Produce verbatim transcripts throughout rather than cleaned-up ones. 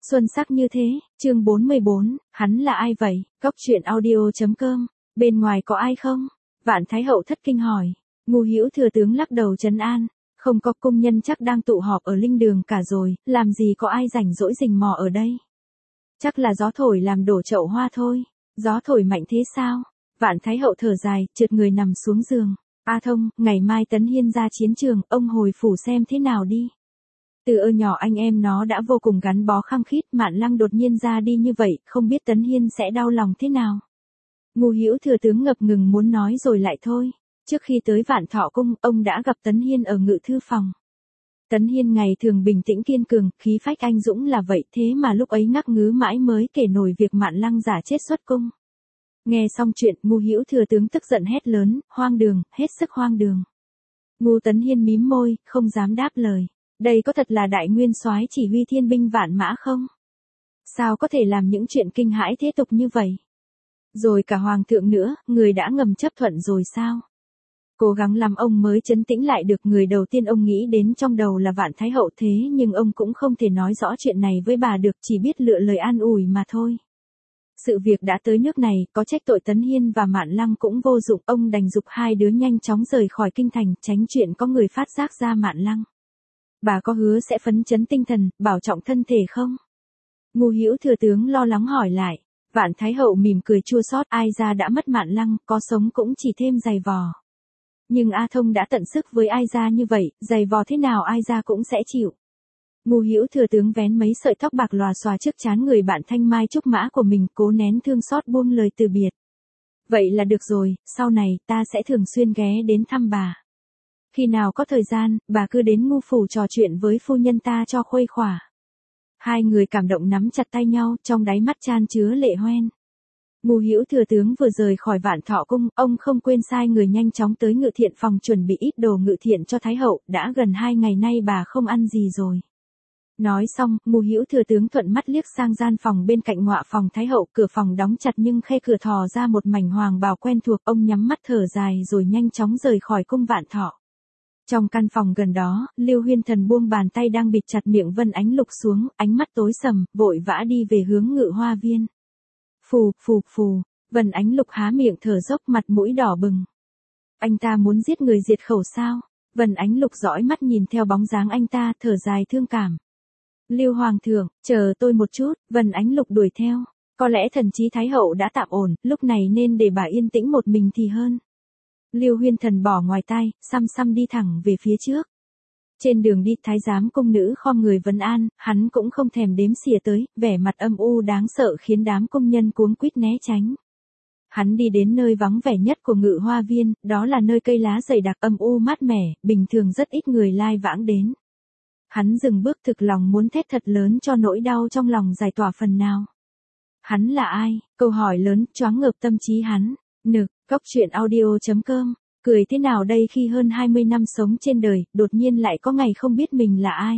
Xuân sắc như thế, chương bốn mươi bốn, hắn là ai vậy? Cốc truyện audio.com, bên ngoài có ai không? Vạn Thái Hậu thất kinh hỏi. Ngu Hữu thừa tướng lắc đầu trấn an, không có, công nhân chắc đang tụ họp ở linh đường cả rồi, làm gì có ai rảnh rỗi rình mò ở đây. Chắc là gió thổi làm đổ chậu hoa thôi. Gió thổi mạnh thế sao? Vạn Thái Hậu thở dài, trượt người nằm xuống giường. A Thông, ngày mai Tấn Hiên ra chiến trường, ông hồi phủ xem thế nào đi. Từ ơ nhỏ anh em nó đã vô cùng gắn bó khăng khít, Mạn Lăng đột nhiên ra đi như vậy, không biết Tấn Hiên sẽ đau lòng thế nào. Ngu Hữu thừa tướng ngập ngừng muốn nói rồi lại thôi. Trước khi tới Vạn Thọ cung, ông đã gặp Tấn Hiên ở ngự thư phòng. Tấn Hiên ngày thường bình tĩnh kiên cường, khí phách anh dũng là vậy, thế mà lúc ấy ngắc ngứ mãi mới kể nổi việc Mạn Lăng giả chết xuất cung. Nghe xong chuyện, Ngu Hữu thừa tướng tức giận hét lớn, hoang đường, hết sức hoang đường. Ngu Tấn Hiên mím môi, không dám đáp lời. Đây có thật là đại nguyên soái chỉ huy thiên binh vạn mã không? Sao có thể làm những chuyện kinh hãi thế tục như vậy? Rồi cả hoàng thượng nữa, người đã ngầm chấp thuận rồi sao? Cố gắng làm ông mới trấn tĩnh lại được, người đầu tiên ông nghĩ đến trong đầu là Vạn Thái Hậu, thế nhưng ông cũng không thể nói rõ chuyện này với bà được, chỉ biết lựa lời an ủi mà thôi. Sự việc đã tới nước này, có trách tội Tấn Hiên và Mạn Lăng cũng vô dụng, ông đành giục hai đứa nhanh chóng rời khỏi kinh thành, tránh chuyện có người phát giác ra Mạn Lăng. Bà có hứa sẽ phấn chấn tinh thần, bảo trọng thân thể không? Ngu Hữu thừa tướng lo lắng hỏi lại. Vạn Thái Hậu mỉm cười chua xót, ai ra đã mất Mạn Lăng, có sống cũng chỉ thêm dày vò. Nhưng A Thông đã tận sức với ai ra như vậy, dày vò thế nào ai ra cũng sẽ chịu. Ngu Hữu thừa tướng vén mấy sợi tóc bạc lòa xòa trước trán người bạn thanh mai trúc mã của mình, cố nén thương xót buông lời từ biệt. Vậy là được rồi, sau này ta sẽ thường xuyên ghé đến thăm bà. Khi nào có thời gian, bà cứ đến Ngu phủ trò chuyện với phu nhân ta cho khuây khỏa. Hai người cảm động nắm chặt tay nhau, trong đáy mắt chan chứa lệ hoen. Ngu Hữu thừa tướng vừa rời khỏi Vạn Thọ cung, ông không quên sai người nhanh chóng tới ngự thiện phòng chuẩn bị ít đồ ngự thiện cho Thái Hậu, đã gần hai ngày nay bà không ăn gì rồi. Nói xong, Ngu Hữu thừa tướng thuận mắt liếc sang gian phòng bên cạnh ngọa phòng Thái Hậu, cửa phòng đóng chặt nhưng khe cửa thò ra một mảnh hoàng bào quen thuộc, ông nhắm mắt thở dài rồi nhanh chóng rời khỏi cung Vạn Thọ. Trong căn phòng gần đó, Lưu Huyên Thần buông bàn tay đang bịt chặt miệng Vân Ánh Lục xuống, ánh mắt tối sầm, vội vã đi về hướng Ngự Hoa viên. Phù, phù, phù, Vân Ánh Lục há miệng thở dốc, mặt mũi đỏ bừng. Anh ta muốn giết người diệt khẩu sao? Vân Ánh Lục dõi mắt nhìn theo bóng dáng anh ta, thở dài thương cảm. Lưu Hoàng thượng, chờ tôi một chút, Vân Ánh Lục đuổi theo. Có lẽ thần trí Thái Hậu đã tạm ổn, lúc này nên để bà yên tĩnh một mình thì hơn. Lưu Huyên Thần bỏ ngoài tai, xăm xăm đi thẳng về phía trước. Trên đường đi, thái giám cung nữ khom người vấn an, hắn cũng không thèm đếm xỉa tới, vẻ mặt âm u đáng sợ khiến đám công nhân cuống quýt né tránh. Hắn đi đến nơi vắng vẻ nhất của Ngự Hoa viên, đó là nơi cây lá dày đặc âm u mát mẻ, bình thường rất ít người lai vãng đến. Hắn dừng bước, thực lòng muốn thét thật lớn cho nỗi đau trong lòng giải tỏa phần nào. Hắn là ai? Câu hỏi lớn choáng ngợp tâm trí hắn. Nực, Cốc truyện audio.com, cười thế nào đây khi hơn hai mươi năm sống trên đời, đột nhiên lại có ngày không biết mình là ai.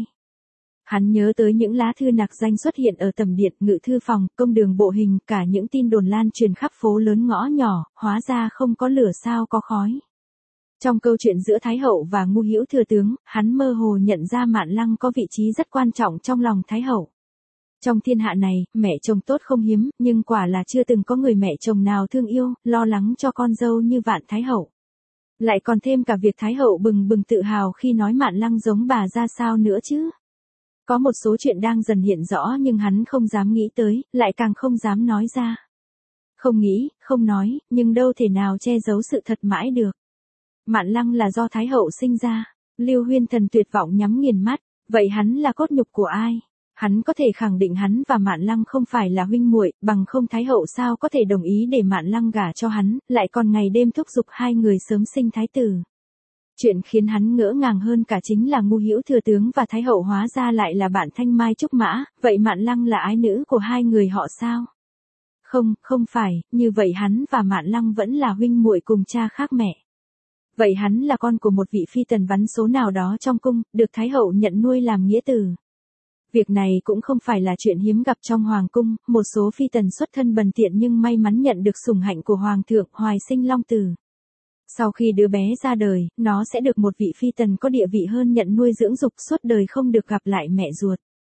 Hắn nhớ tới những lá thư nặc danh xuất hiện ở tầm điện, ngự thư phòng, công đường bộ hình, cả những tin đồn lan truyền khắp phố lớn ngõ nhỏ, hóa ra không có lửa sao có khói. Trong câu chuyện giữa Thái Hậu và Ngu Hữu thừa tướng, hắn mơ hồ nhận ra Mạn Lăng có vị trí rất quan trọng trong lòng Thái Hậu. Trong thiên hạ này, mẹ chồng tốt không hiếm, nhưng quả là chưa từng có người mẹ chồng nào thương yêu, lo lắng cho con dâu như Vạn Thái Hậu. Lại còn thêm cả việc Thái Hậu bừng bừng tự hào khi nói Mạn Lăng giống bà ra sao nữa chứ. Có một số chuyện đang dần hiện rõ nhưng hắn không dám nghĩ tới, lại càng không dám nói ra. Không nghĩ, không nói, nhưng đâu thể nào che giấu sự thật mãi được. Mạn Lăng là do Thái Hậu sinh ra. Lưu Huyên Thần tuyệt vọng nhắm nghiền mắt, vậy hắn là cốt nhục của ai? Hắn có thể khẳng định hắn và Mạn Lăng không phải là huynh muội, bằng không Thái Hậu sao có thể đồng ý để Mạn Lăng gả cho hắn, lại còn ngày đêm thúc giục hai người sớm sinh thái tử. Chuyện khiến hắn ngỡ ngàng hơn cả chính là Ngu Hữu thừa tướng và Thái Hậu hóa ra lại là bạn thanh mai trúc mã, vậy Mạn Lăng là ái nữ của hai người họ sao? Không, không phải, như vậy hắn và Mạn Lăng vẫn là huynh muội cùng cha khác mẹ. Vậy hắn là con của một vị phi tần vắn số nào đó trong cung, được Thái Hậu nhận nuôi làm nghĩa tử. Việc này cũng không phải là chuyện hiếm gặp trong hoàng cung, một số phi tần xuất thân bần tiện nhưng may mắn nhận được sủng hạnh của hoàng thượng, hoài sinh long tử. Sau khi đứa bé ra đời, nó sẽ được một vị phi tần có địa vị hơn nhận nuôi dưỡng dục suốt đời không được gặp lại mẹ ruột.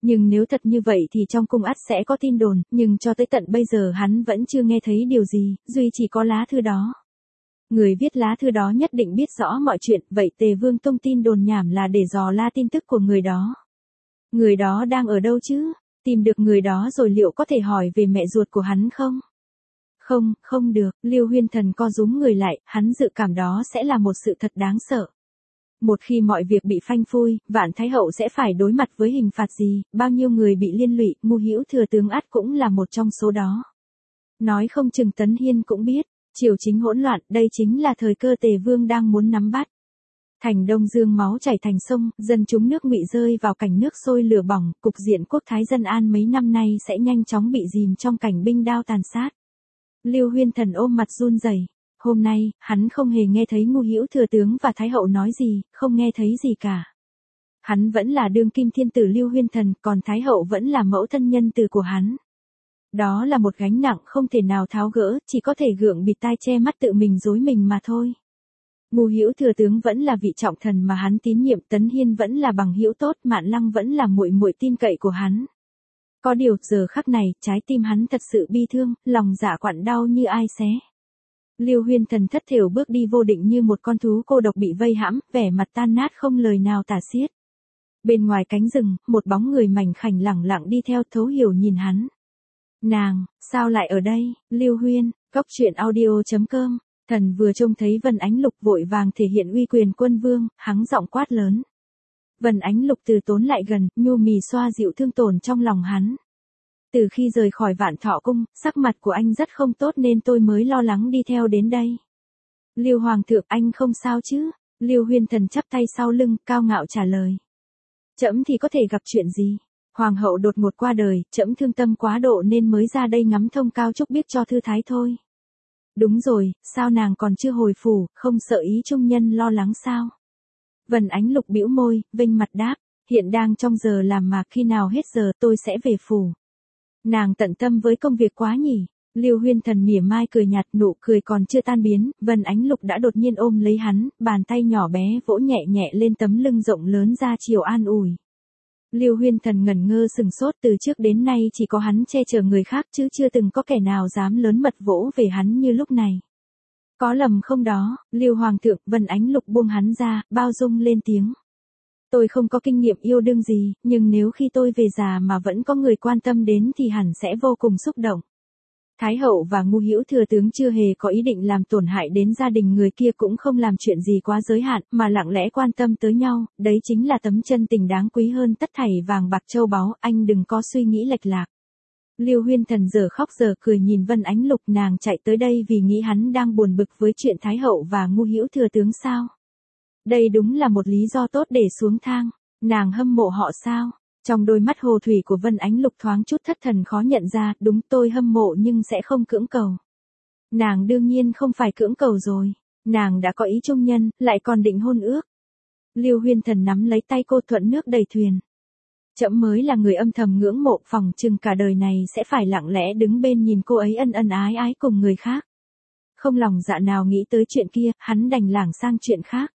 Nhưng nếu thật như vậy thì trong cung ắt sẽ có tin đồn, nhưng cho tới tận bây giờ hắn vẫn chưa nghe thấy điều gì, duy chỉ có lá thư đó. Người viết lá thư đó nhất định biết rõ mọi chuyện, vậy Tề Vương tung tin đồn nhảm là để dò la tin tức của người đó. Người đó đang ở đâu chứ? Tìm được người đó rồi liệu có thể hỏi về mẹ ruột của hắn không? Không, không được, Lưu Huyên Thần co rúm người lại, hắn dự cảm đó sẽ là một sự thật đáng sợ. Một khi mọi việc bị phanh phui, Vạn Thái Hậu sẽ phải đối mặt với hình phạt gì, bao nhiêu người bị liên lụy, Ngu Hữu Thừa Tướng ắt cũng là một trong số đó. Nói không chừng Tấn Hiên cũng biết, triều chính hỗn loạn, đây chính là thời cơ Tề Vương đang muốn nắm bắt. Thành Đông Dương máu chảy thành sông, dân chúng nước Ngụy rơi vào cảnh nước sôi lửa bỏng, cục diện quốc thái dân an mấy năm nay sẽ nhanh chóng bị dìm trong cảnh binh đao tàn sát. Lưu Huyên Thần ôm mặt run rẩy. Hôm nay, hắn không hề nghe thấy Ngu Hữu Thừa Tướng và Thái Hậu nói gì, không nghe thấy gì cả. Hắn vẫn là đương kim thiên tử Lưu Huyên Thần, còn Thái Hậu vẫn là mẫu thân nhân từ của hắn. Đó là một gánh nặng không thể nào tháo gỡ, chỉ có thể gượng bịt tai che mắt tự mình dối mình mà thôi. Ngu Hữu Thừa Tướng vẫn là vị trọng thần mà hắn tín nhiệm, Tấn Hiên vẫn là bằng hữu tốt, Mạn Lăng vẫn là muội muội tin cậy của hắn. Có điều, giờ khắc này, trái tim hắn thật sự bi thương, lòng dạ quặn đau như ai xé. Lưu Huyên Thần thất thểu bước đi vô định như một con thú cô độc bị vây hãm, vẻ mặt tan nát không lời nào tả xiết. Bên ngoài cánh rừng, một bóng người mảnh khảnh lẳng lặng đi theo, thấu hiểu nhìn hắn. Nàng, sao lại ở đây? Lưu Huyên, Cốc Truyện Audio chấm com. Thần vừa trông thấy Vân Ánh Lục vội vàng thể hiện uy quyền quân vương, hắng giọng quát lớn. Vân Ánh Lục từ tốn lại gần, nhu mì xoa dịu thương tổn trong lòng hắn. Từ khi rời khỏi Vạn Thọ Cung, sắc mặt của anh rất không tốt nên tôi mới lo lắng đi theo đến đây. Lưu Hoàng thượng, anh không sao chứ? Lưu Huyên Thần chắp tay sau lưng, cao ngạo trả lời. Trẫm thì có thể gặp chuyện gì? Hoàng hậu đột ngột qua đời, trẫm thương tâm quá độ nên mới ra đây ngắm thông cao chúc biết cho thư thái thôi. Đúng rồi, sao nàng còn chưa hồi phủ, không sợ ý trung nhân lo lắng sao? Vân Ánh Lục bĩu môi, vênh mặt đáp, hiện đang trong giờ làm mà khi nào hết giờ tôi sẽ về phủ. Nàng tận tâm với công việc quá nhỉ? Lưu Huyên Thần mỉa mai cười nhạt, nụ cười còn chưa tan biến, Vân Ánh Lục đã đột nhiên ôm lấy hắn, bàn tay nhỏ bé vỗ nhẹ nhẹ lên tấm lưng rộng lớn ra chiều an ủi. Lưu Huyên Thần ngẩn ngơ sừng sốt, từ trước đến nay chỉ có hắn che chở người khác chứ chưa từng có kẻ nào dám lớn mật vỗ về hắn như lúc này. Có lầm không đó? Lưu Hoàng thượng, Vân Ánh Lục buông hắn ra, bao dung lên tiếng. Tôi không có kinh nghiệm yêu đương gì, nhưng nếu khi tôi về già mà vẫn có người quan tâm đến thì hẳn sẽ vô cùng xúc động. Thái hậu và Ngu Hữu Thừa Tướng chưa hề có ý định làm tổn hại đến gia đình người kia, cũng không làm chuyện gì quá giới hạn, mà lặng lẽ quan tâm tới nhau, đấy chính là tấm chân tình đáng quý hơn tất thảy vàng bạc châu báu, anh đừng có suy nghĩ lệch lạc. Lưu Huyên Thần giờ khóc giờ cười nhìn Vân Ánh Lục, nàng chạy tới đây vì nghĩ hắn đang buồn bực với chuyện Thái hậu và Ngu Hữu Thừa Tướng sao? Đây đúng là một lý do tốt để xuống thang. Nàng hâm mộ họ sao? Trong đôi mắt hồ thủy của Vân Ánh Lục thoáng chút thất thần khó nhận ra, đúng tôi hâm mộ nhưng sẽ không cưỡng cầu. Nàng đương nhiên không phải cưỡng cầu rồi. Nàng đã có ý trung nhân, lại còn định hôn ước. Lưu Huyên Thần nắm lấy tay cô, thuận nước đẩy thuyền. Trẫm mới là người âm thầm ngưỡng mộ, phòng chừng cả đời này sẽ phải lặng lẽ đứng bên nhìn cô ấy ân ân ái ái cùng người khác. Không lòng dạ nào nghĩ tới chuyện kia, hắn đành lảng sang chuyện khác.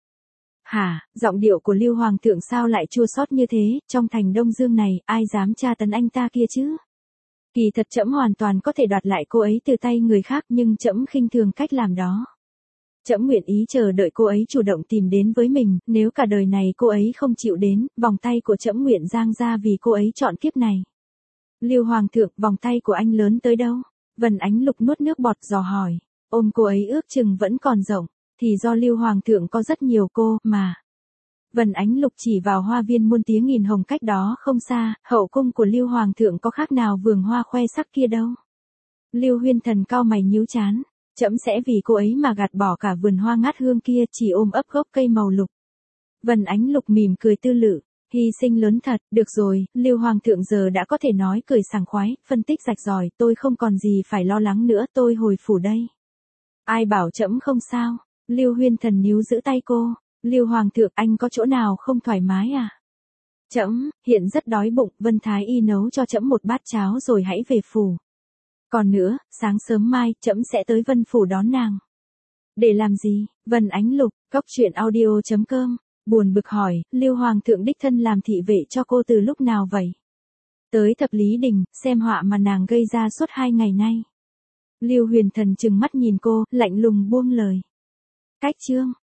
Hả, giọng điệu của Lưu Hoàng thượng sao lại chua xót như thế, trong thành Đông Dương này, ai dám tra tấn anh ta kia chứ? Kỳ thật trẫm hoàn toàn có thể đoạt lại cô ấy từ tay người khác, nhưng trẫm khinh thường cách làm đó. Trẫm nguyện ý chờ đợi cô ấy chủ động tìm đến với mình, nếu cả đời này cô ấy không chịu đến, vòng tay của trẫm nguyện dang ra vì cô ấy chọn kiếp này. Lưu Hoàng thượng, vòng tay của anh lớn tới đâu? Vân Ánh Lục nuốt nước bọt dò hỏi. Ôm cô ấy ước chừng vẫn còn rộng. Thì do Lưu Hoàng thượng có rất nhiều cô, mà. Vân Ánh Lục chỉ vào hoa viên muôn tiếng nghìn hồng cách đó không xa, hậu cung của Lưu Hoàng thượng có khác nào vườn hoa khoe sắc kia đâu. Lưu Huyên Thần cau mày nhíu chán, trẫm sẽ vì cô ấy mà gạt bỏ cả vườn hoa ngát hương kia, chỉ ôm ấp gốc cây màu lục. Vân Ánh Lục mỉm cười tư lự, hy sinh lớn thật, được rồi, Lưu Hoàng thượng giờ đã có thể nói cười sảng khoái, phân tích rạch ròi, tôi không còn gì phải lo lắng nữa, tôi hồi phủ đây. Ai bảo trẫm không sao? Lưu Huyên Thần níu giữ tay cô. Lưu Hoàng thượng, anh có chỗ nào không thoải mái à? Trẫm hiện rất đói bụng, Vân Thái y nấu cho trẫm một bát cháo rồi hãy về phủ. Còn nữa, sáng sớm mai, trẫm sẽ tới Vân phủ đón nàng. Để làm gì? Vân Ánh Lục, Cốc Truyện Audio chấm com, buồn bực hỏi, Lưu Hoàng thượng đích thân làm thị vệ cho cô từ lúc nào vậy? Tới thập lý đỉnh, xem họa mà nàng gây ra suốt hai ngày nay. Lưu Huyền Thần trừng mắt nhìn cô, lạnh lùng buông lời. Cách chương.